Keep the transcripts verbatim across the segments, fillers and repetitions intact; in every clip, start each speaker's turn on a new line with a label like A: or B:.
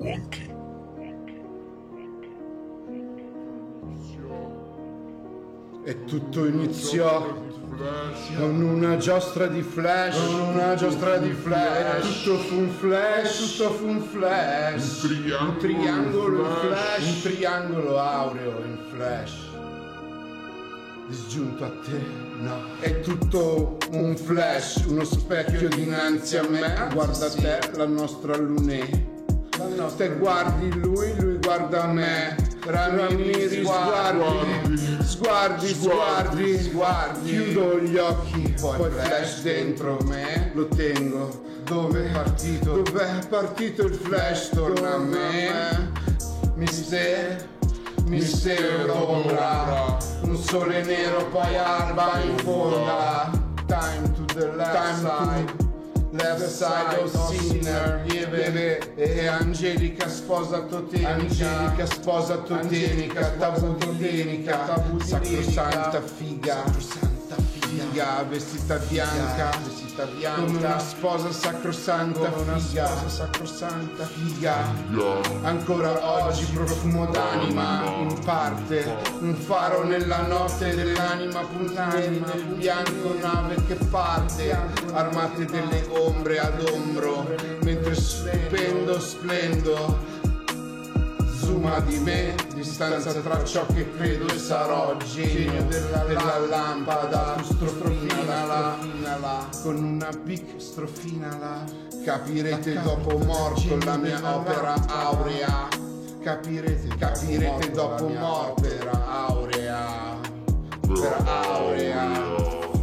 A: Wonky.
B: E tutto iniziò con una giostra di flash, con una giostra di flash, tutto fu un flash, tutto fu un flash,
A: un triangolo,
B: un triangolo in
A: flash.
B: flash, un triangolo aureo in flash. Disgiunto a te, no. È tutto un flash, uno specchio dinanzi a me. Guarda te, la nostra lunè. Te guardi lui, lui guarda me. Ramiri, sguardi, sguardi, sguardi, sguardi. Chiudo gli occhi, poi flash dentro me. Lo tengo. Dove è partito? Dov'è partito il flash? Torna a me. Mistero, mistero d'ombra. Un sole nero, poi alba in fonda. Time to the left side. Left side of sinner, lieve e Angelica sposa totenica, Angelica sposa totenica, tabù di lirica, sacrosanta figa, sacrosanta figa, vestita bianca, vestita bianca, come una sposa sacrosanta figa, sacrosanta figa, ancora oggi profumo d'anima, in parte, un faro nella notte dell'anima, puntani nel bianco, nave che parte, armate delle ombre ad ombro, mentre stupendo, splendo, zooma di me, distanza tra ciò che credo e sarò, genio della, della lampada, strofinala, con una big strofinala, capirete dopo morto la mia opera aurea, capirete, capirete dopo morto opera aurea, opera aurea.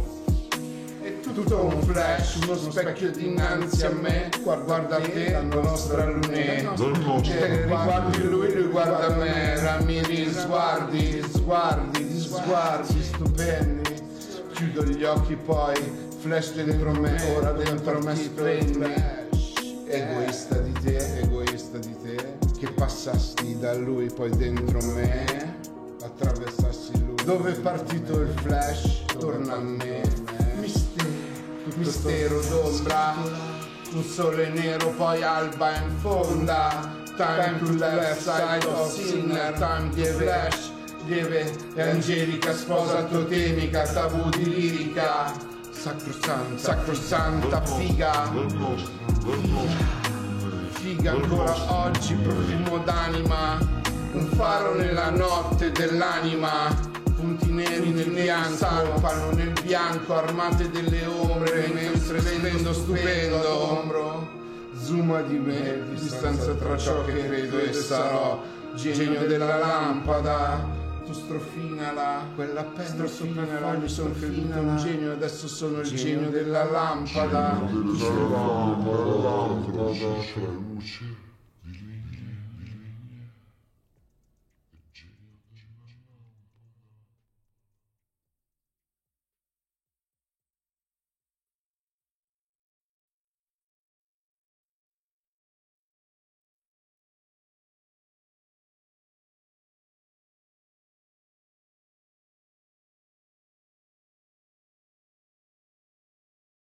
B: Tutto un flash, uno specchio dinanzi a me. Guarda te, la nostra lunetta. Guardi lui, lui guarda me. Ramiri, sguardi, sguardi, sguardi stupendi. Chiudo gli occhi poi, flash dentro me, ora dentro me splendi. Egoista di te, egoista di te, che passasti da lui poi dentro me, attraversassi lui. Dove è partito il flash? Torna a me. Mistero d'ombra, un sole nero, poi alba in fonda. Time to left side of sinner, time di flash, lieve e angelica, sposa totemica, tabù di lirica, sacrosanta, sacrosanta figa, figa ancora oggi, profumo d'anima, un faro nella notte dell'anima. Punti neri nel bianco, salpano nel bianco, armate delle ombre, mentre splendo stupendo, ombro, zooma di me, distanza tra ciò che credo e sarò, genio della lampada, tu strofinala, quella pelle strofinala, mi sono creduto un genio, adesso sono il genio della lampada,
A: Genio della lampada, luce.